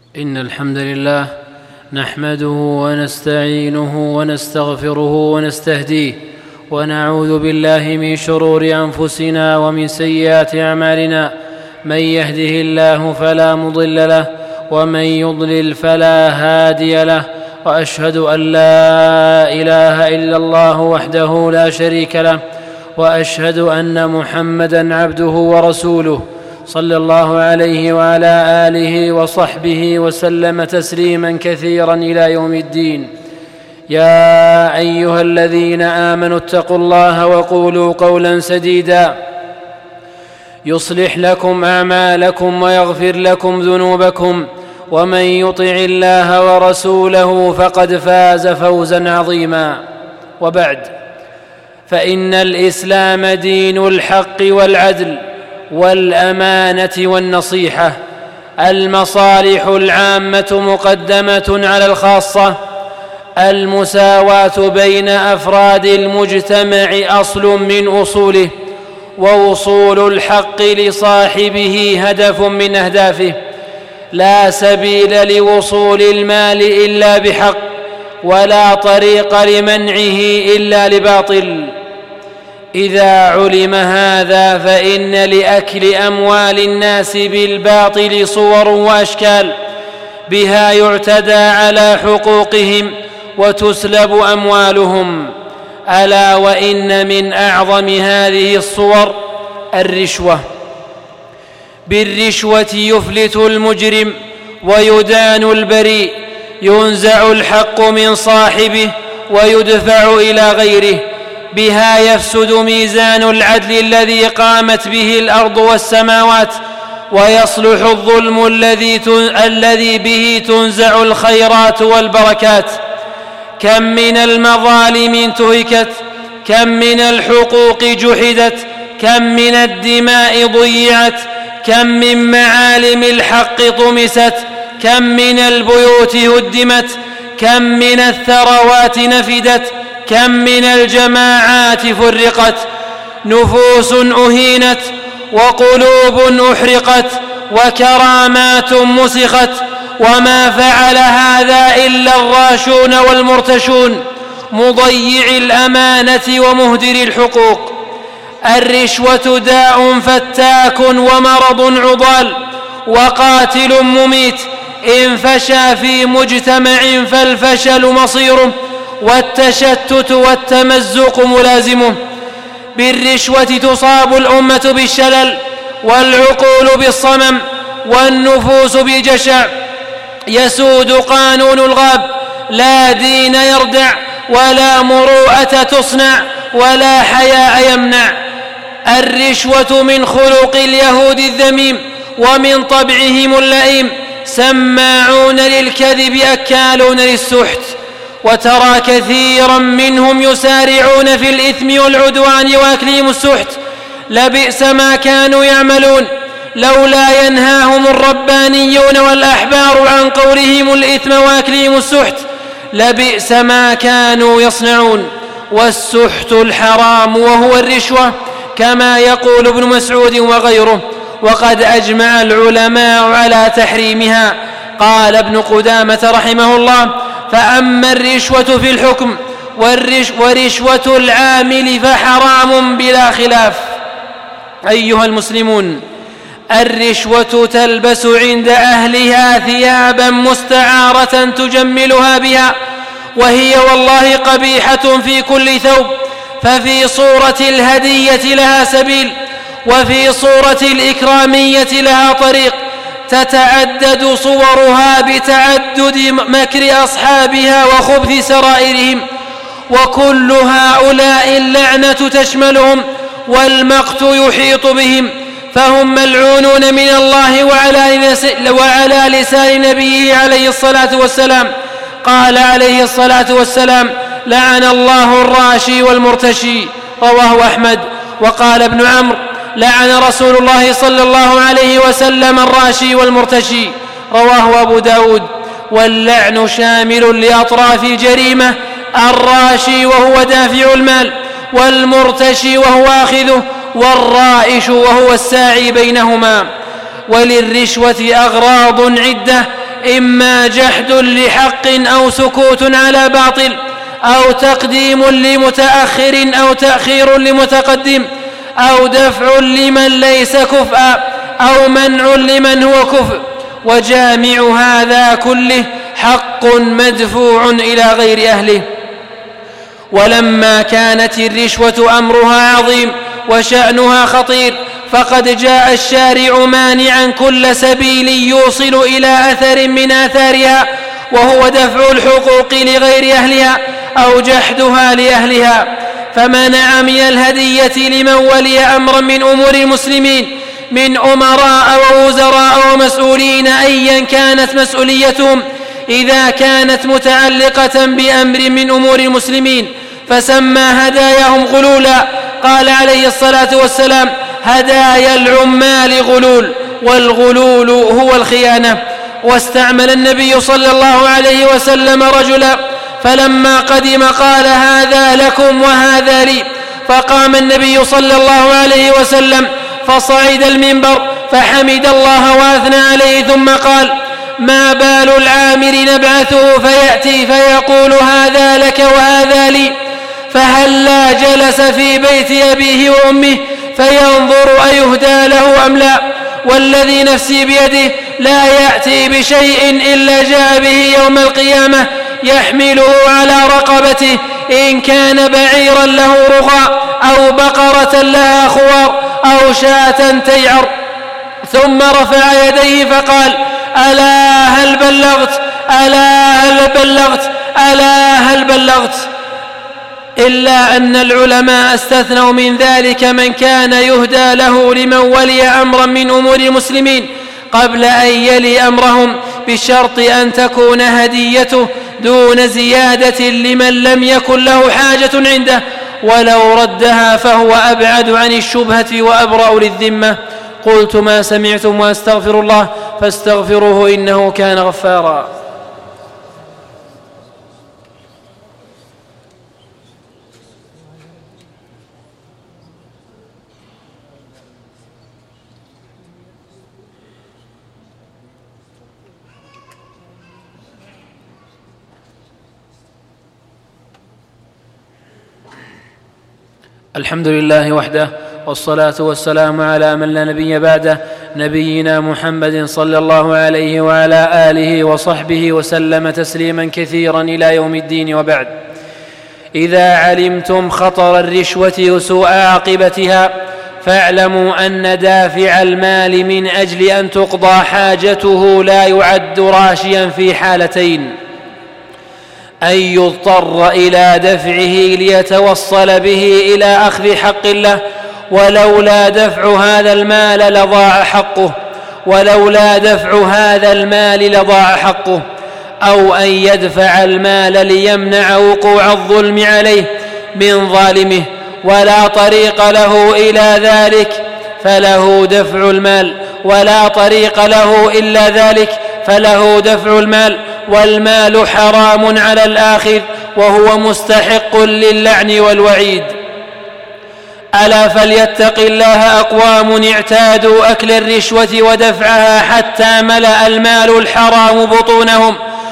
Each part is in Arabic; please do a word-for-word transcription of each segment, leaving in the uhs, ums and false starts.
إن الحمد لله نحمده ونستعينه ونستغفره ونستهديه ونعوذ بالله من شرور أنفسنا ومن سيئات أعمالنا. من يهده الله فلا مضل له ومن يضلل فلا هادي له، وأشهد أن لا إله إلا الله وحده لا شريك له، وأشهد أن محمدًا عبده ورسوله صلى الله عليه وعلى آله وصحبه وسلم تسليماً كثيراً إلى يوم الدين. يا أيها الذين آمنوا اتقوا الله وقولوا قولاً سديداً يصلح لكم أعمالكم ويغفر لكم ذنوبكم، ومن يطع الله ورسوله فقد فاز فوزاً عظيماً. وبعد، فإن الإسلام دين الحق والعدل والأمانة والنصيحة. المصالح العامة مقدمة على الخاصة. المساواة بين أفراد المجتمع أصل من أصوله، ووصول الحق لصاحبه هدف من أهدافه. لا سبيل لوصول المال إلا بحق، ولا طريق لمنعه إلا لباطل. إذا علم هذا فإن لأكل أموال الناس بالباطل صور وأشكال، بها يعتدى على حقوقهم وتسلب أموالهم. ألا وإن من أعظم هذه الصور الرشوة. بالرشوة يفلت المجرم ويدان البريء، ينزع الحق من صاحبه ويدفع إلى غيره. بها يفسد ميزان العدل الذي قامت به الأرض والسماوات، ويصلح الظلم الذي الذي به تنزع الخيرات والبركات. كم من المظالم انتهكت، كم من الحقوق جحدت، كم من الدماء ضيعت، كم من معالم الحق طمست، كم من البيوت هدمت، كم من الثروات نفدت، كم من الجماعات فرقت. نفوس أهينت، وقلوب أحرقت، وكرامات مسخت. وما فعل هذا إلا الراشون والمرتشون، مضيع الأمانة ومهدر الحقوق. الرشوة داء فتاك ومرض عضال وقاتل مميت. إن فشى في مجتمع فالفشل مصيره، والتشتت والتمزق ملازمه. بالرشوة تصاب الأمة بالشلل، والعقول بالصمم، والنفوس بالجشع. يسود قانون الغاب، لا دين يردع، ولا مروءة تصنع، ولا حياء يمنع. الرشوة من خلق اليهود الذميم، ومن طبعهم اللئيم. سماعون للكذب أكالون للسحت. وترى كثيرا منهم يسارعون في الإثم والعدوان وأكلهم السحت. لبئس ما كانوا يعملون، لولا ينهاهم الربانيون والأحبار عن قولهم الإثم وأكلهم السحت. لبئس ما كانوا يصنعون. والسحت الحرام وهو الرشوة، كما يقول ابن مسعود وغيره، وقد أجمع العلماء على تحريمها. قال ابن قدامة رحمه الله: فأما الرشوة في الحكم والرش ورشوة العامل فحرام بلا خلاف. أيها المسلمون، الرشوة تلبس عند أهلها ثيابا مستعارة تجملها بها، وهي والله قبيحة في كل ثوب. ففي صورة الهدية لها سبيل، وفي صورة الإكرامية لها طريق، تتعدد صورها بتعدد مكر أصحابها وخبث سرائرهم. وكل هؤلاء اللعنة تشملهم، والمقت يحيط بهم، فهم ملعونون من الله وعلى لسان نبيه عليه الصلاة والسلام. قال عليه الصلاة والسلام: لعن الله الراشي والمرتشي. رواه أحمد. وقال ابن عمرو: لعن رسول الله صلى الله عليه وسلم الراشي والمرتشي. رواه أبو داود. واللعن شامل لأطراف الجريمة: الراشي وهو دافع المال، والمرتشي وهو آخذه، والرائش وهو الساعي بينهما. وللرشوة أغراض عدة إما جحد لحق أو سكوت على باطل أو تقديم لمتأخر أو تأخير لمتقدم أو دفع لمن ليس كفءا أو منع لمن هو كفء، وجامع هذا كله حق مدفوع إلى غير أهله. ولما كانت الرشوة أمرها عظيم وشأنها خطير، فقد جاء الشارع مانعا كل سبيل يوصل إلى أثر من آثارها، وهو دفع الحقوق لغير أهلها أو جحدها لأهلها، فمنع من الهدية لمن ولي أمرا من أمور المسلمين من أمراء ووزراء ومسؤولين أيا كانت مسؤوليتهم، إذا كانت متعلقة بأمر من أمور المسلمين، فسمى هداياهم غلولا. قال عليه الصلاة والسلام: هدايا العمال غلول، والغلول هو الخيانة. واستعمل النبي صلى الله عليه وسلم رجلا، فلما قدم قال: هذا لكم وهذا لي. فقام النبي صلى الله عليه وسلم فصعد المنبر فحمد الله وأثنى عليه، ثم قال: ما بال العامر نبعثه فيأتي فيقول: هذا لك وهذا لي، فهلا جلس في بيت أبيه وأمه فينظر أيهدى له أم لا، والذي نفسي بيده لا يأتي بشيء إلا جاء به يوم القيامة يحمله على رقبته، إن كان بعيرا له رغى أو بقرة لها خوار أو شاة تيعر. ثم رفع يديه فقال: ألا هل بلغت؟ ألا هل بلغت؟ ألا هل بلغت؟ إلا أن العلماء استثنوا من ذلك من كان يهدى له لمن ولي أمرا من أمور المسلمين قبل أن يلي أمرهم، بشرط أن تكون هديته دون زيادة لمن لم يكن له حاجة عنده، ولو ردها فهو أبعد عن الشبهة وأبرأ للذمة. قلت ما سمعتم وأستغفر الله فاستغفروه إنه كان غفارا. الحمد لله وحده، والصلاة والسلام على من لا نبي بعده، نبينا محمد صلى الله عليه وعلى آله وصحبه وسلم تسليما كثيرا إلى يوم الدين. وبعد، إذا علمتم خطر الرشوة وسوء عاقبتها فاعلموا أن دافع المال من أجل أن تقضى حاجته لا يعد راشيا في حالتين: أن يضطر إلى دفعه ليتوصل به إلى أخذ حق الله، ولولا دفع هذا المال لضاع حقه ولولا دفع هذا المال لضاع حقه أو أن يدفع المال ليمنع وقوع الظلم عليه من ظالمه ولا طريق له إلى ذلك فله دفع المال ولا طريق له إلا ذلك فله دفع المال، والمال حرام على الآخذ وهو مستحق للعن والوعيد. ألا فليتق الله أقوام اعتادوا أكل الرشوة ودفعها حتى ملأ المال الحرام بطونهم،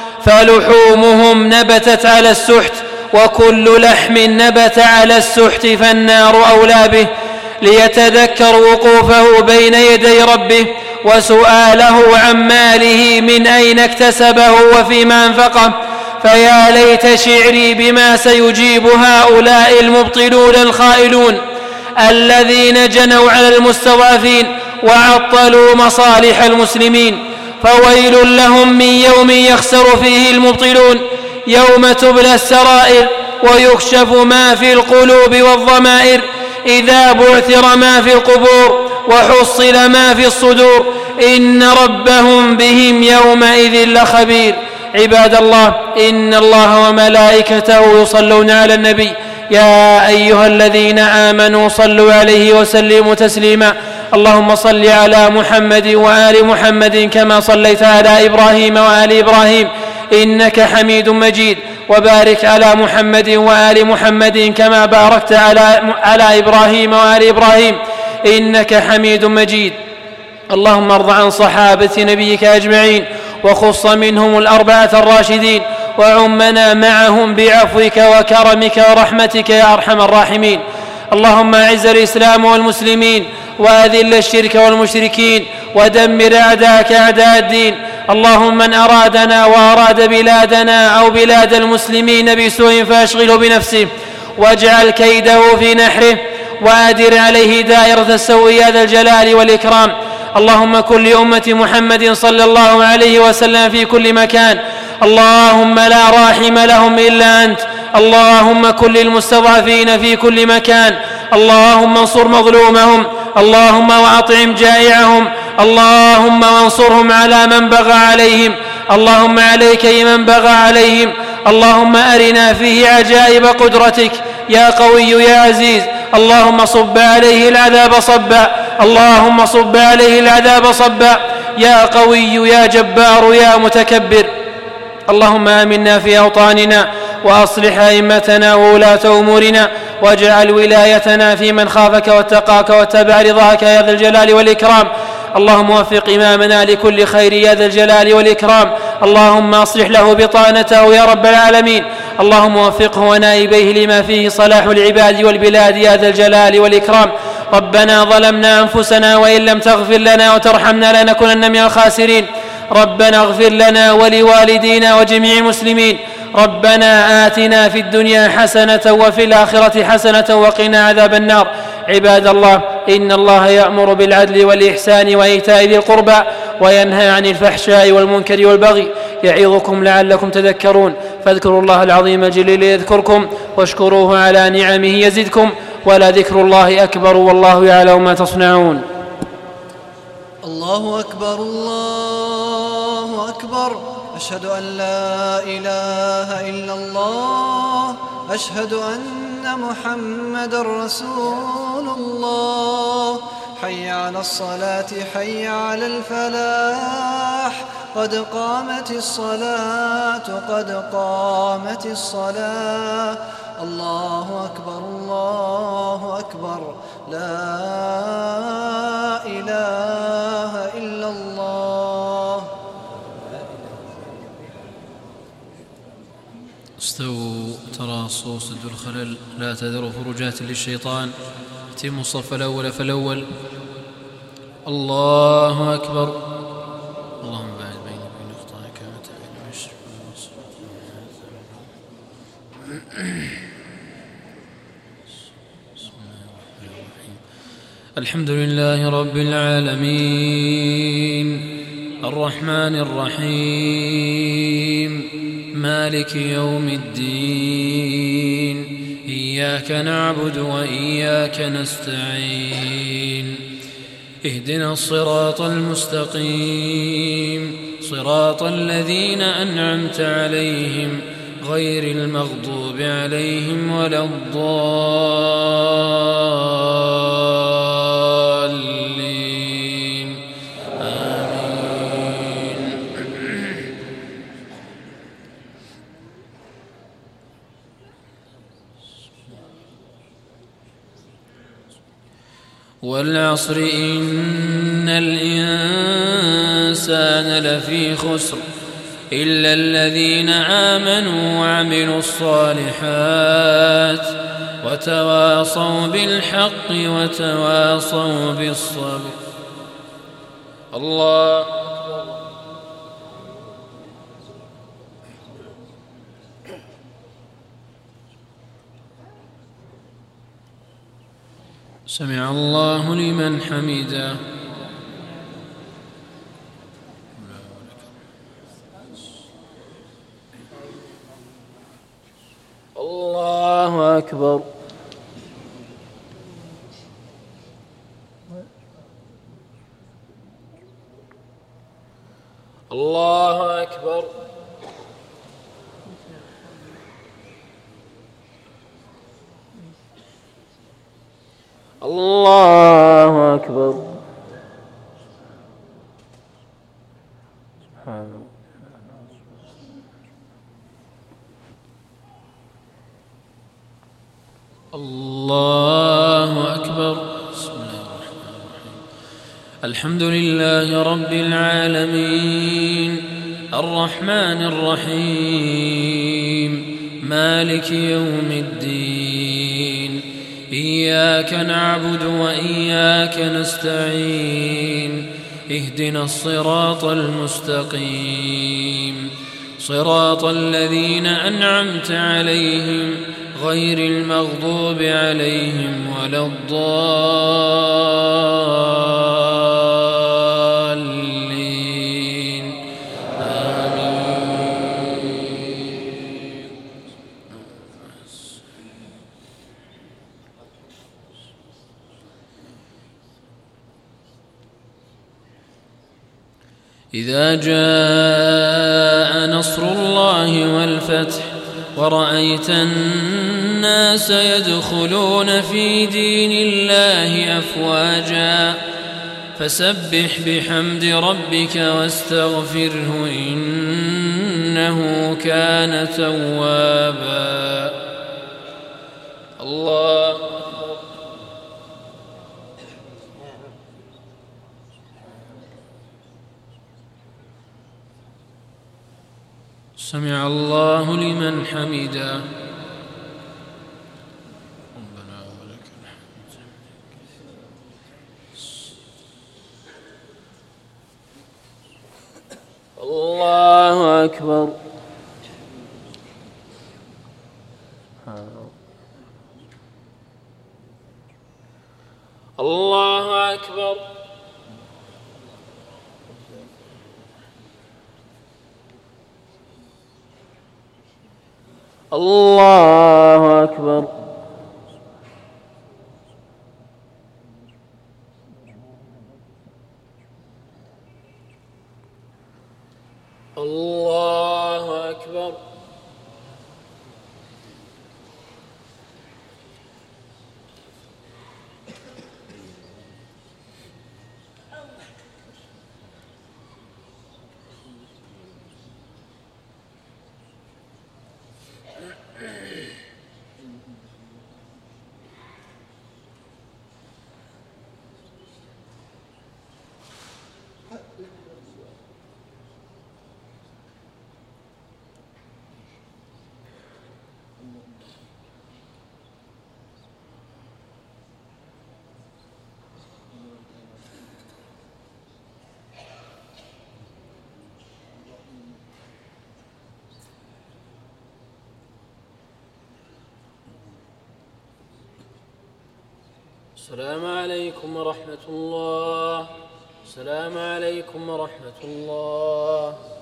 فلحومهم نبتت على السحت، وكل لحم نبت على السحت فالنار أولى به، ليتذكر وقوفه بين يدي ربه وسؤاله عن ماله من أين اكتسبه وفيما أنفقه. فيا ليت شعري بما سيجيب هؤلاء المبطلون الخائلون الذين جنوا على المستضعفين وعطلوا مصالح المسلمين. فويل لهم من يوم يخسر فيه المبطلون، يوم تبلى السرائر ويكشف ما في القلوب والضمائر، إذا بعثر ما في القبور وحصل ما في الصدور، إن ربهم بهم يومئذ لخبير. عباد الله، إن الله وملائكته يصلون على النبي، يا أيها الذين آمنوا صلوا عليه وسلموا تسليما. اللهم صل على محمد وآل محمد كما صليت على إبراهيم وآل إبراهيم إنك حميد مجيد، وبارك على محمد وآل محمد كما باركت على, على إبراهيم وآل إبراهيم إنك حميد مجيد. اللهم ارض عن صحابة نبيك أجمعين وخص منهم الأربعة الراشدين، وعمنا معهم بعفوك وكرمك ورحمتك يا أرحم الراحمين. اللهم أعز الإسلام والمسلمين، وأذل الشرك والمشركين، ودمر أعداءك أعداء الدين. اللهم من أرادنا وأراد بلادنا أو بلاد المسلمين بسوء فأشغله بنفسه، واجعل كيده في نحره، وأدر عليه دائرة السوء يا ذا الجلال والإكرام. اللهم كن لأمة محمد صلى الله عليه وسلم في كل مكان. اللهم لا راحم لهم إلا أنت. اللهم كن للمستضعفين في كل مكان. اللهم انصر مظلومهم. اللهم وأطعم جائعهم. اللهم وانصرهم على من بغى عليهم. اللهم عليك بمن بغى عليهم. اللهم أرنا فيه عجائب قدرتك يا قوي يا عزيز. اللهم صب عليه العذاب صبا. اللهم صب عليه العذاب صبا يا قوي يا جبار يا متكبر. اللهم آمنا في أوطاننا، وأصلح أئمتنا وولاة أمورنا، واجعل ولايتنا في من خافك واتقاك واتبع رضاك يا ذا الجلال والإكرام. اللهم وفق إمامنا لكل خير يا ذا الجلال والإكرام. اللهم أصلح له بطانته يا رب العالمين. اللهم وفقه ونائبيه لما فيه صلاح العباد والبلاد يا ذا الجلال والإكرام. ربنا ظلمنا أنفسنا، وإن لم تغفر لنا وترحمنا لنكونن من الخاسرين. ربنا اغفر لنا ولوالدينا وجميع المسلمين. ربنا آتنا في الدنيا حسنة وفي الآخرة حسنة وقنا عذاب النار. عباد الله، إن الله يأمر بالعدل والإحسان وإيتاء ذي القربى، وينهى عن الفحشاء والمنكر والبغي، يعظكم لعلكم تذكرون. فاذكروا الله العظيم الجليل يذكركم، واشكروه على نعمه يزدكم، ولذكر الله أكبر، والله يعلم ما تصنعون. الله أكبر الله أكبر. أشهد أن لا إله إلا الله. أشهد أن محمد رسول الله. حي على الصلاة حي على الفلاح. قد قامت الصلاة قد قامت الصلاة. الله أكبر الله أكبر. لا إله إلا الله. استووا تراصوا سدوا الخلل، لا تذروا فرجات للشيطان. اتموا الصف الأول فالأول. الله أكبر. اللهم باعد بيني وبين أخطائي كما تبعد بين الشرك والمعصية. الحمد لله رب العالمين، الرحمن الرحيم، مالك يوم الدين. إياك نعبد وإياك نستعين. اهدنا الصراط المستقيم، صراط الذين أنعمت عليهم غير المغضوب عليهم ولا الضالين. آمين. والعصر إن الإنسان لفي خسر إلا الذين آمنوا وعملوا الصالحات وتواصوا بالحق وتواصوا بالصبر. الله سمع الله لمن حمده. الله أكبر. الله أكبر. الله أكبر. سبحان الله. الله أكبر. بسم الله الرحمن الرحيم. الحمد لله رب العالمين، الرحمن الرحيم مالك يوم الدين إياك نعبد وإياك نستعين اهدنا الصراط المستقيم صراط الذين أنعمت عليهم غير المغضوب عليهم ولا الضالين آمين. إذا جاء نصر الله والفتح ورأيت الناس يدخلون في دين الله أفواجا فسبح بحمد ربك واستغفره إنه كان توابا. الله سمع الله لمن حمده ربنا ولك الحمد. الله أكبر. الله أكبر. الله أكبر. الله أكبر. السلام عليكم ورحمة الله. السلام عليكم ورحمة الله.